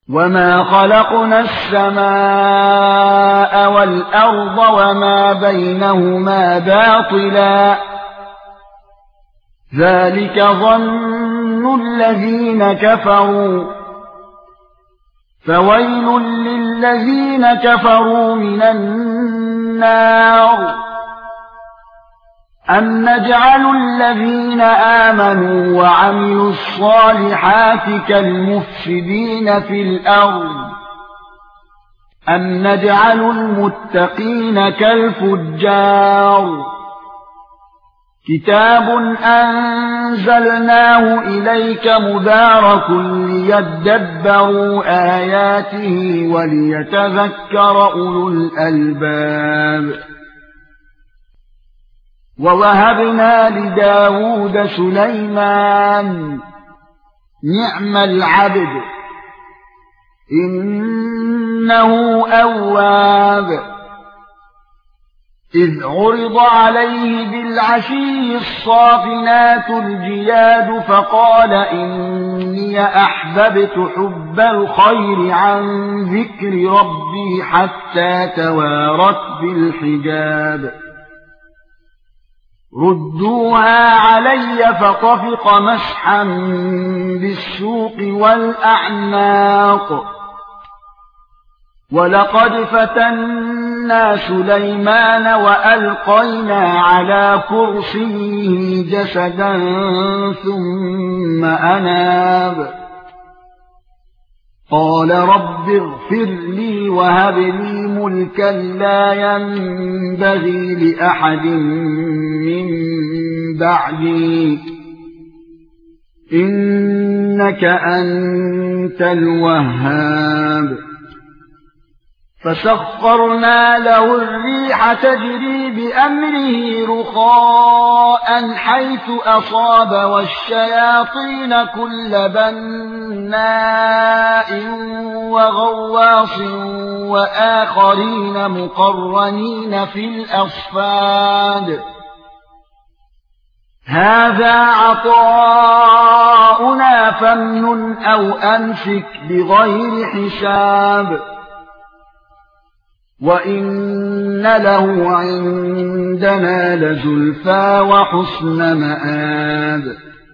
وما خلقنا السماء والأرض وما بينهما باطلا ذلك ظن الذين كفروا فويل للذين كفروا من النار أم نجعل الذين آمنوا وعملوا الصالحات كالمفسدين في الأرض أم نجعل المتقين كالفجار كتاب أنزلناه إليك مبارك ليدبروا آياته وليتذكر أولو الألباب ووهبنا لداود سليمان نعم العبد إنه أواب إذ عرض عليه بالعشي الصافنات الجياد فقال إني أحببت حب الخير عن ذكر ربي حتى توارت بالحجاب ردوها علي فطفق مسحا بالسوق والأعناق ولقد فتنا سليمان وألقينا على كرسيه جسدا ثم أناب قال رب اغفر لي وهب لي ملكا لا ينبغي لأحد من بعدي إنك أنت الوهاب فسخرنا له الريح تجري بأمره رخاء حيث أصاب والشياطين كل بناء وغواص وآخرين مقرنين في الأصفاد هذا عطاؤنا فامنن أو أمسك بغير حساب وَإِنَّ لَهُ عِندَنَا لَزُلْفَىٰ وَحُسْنَ مَآبٍ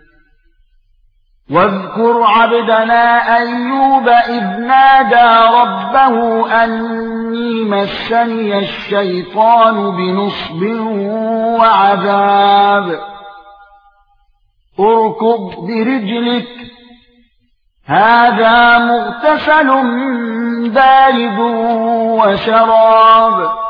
واذكر عبدنا أيوب إذ نادى ربه أني مسني الشيطان بنصب وعذاب اركض برجلك هذا مغتسل بارد وشراب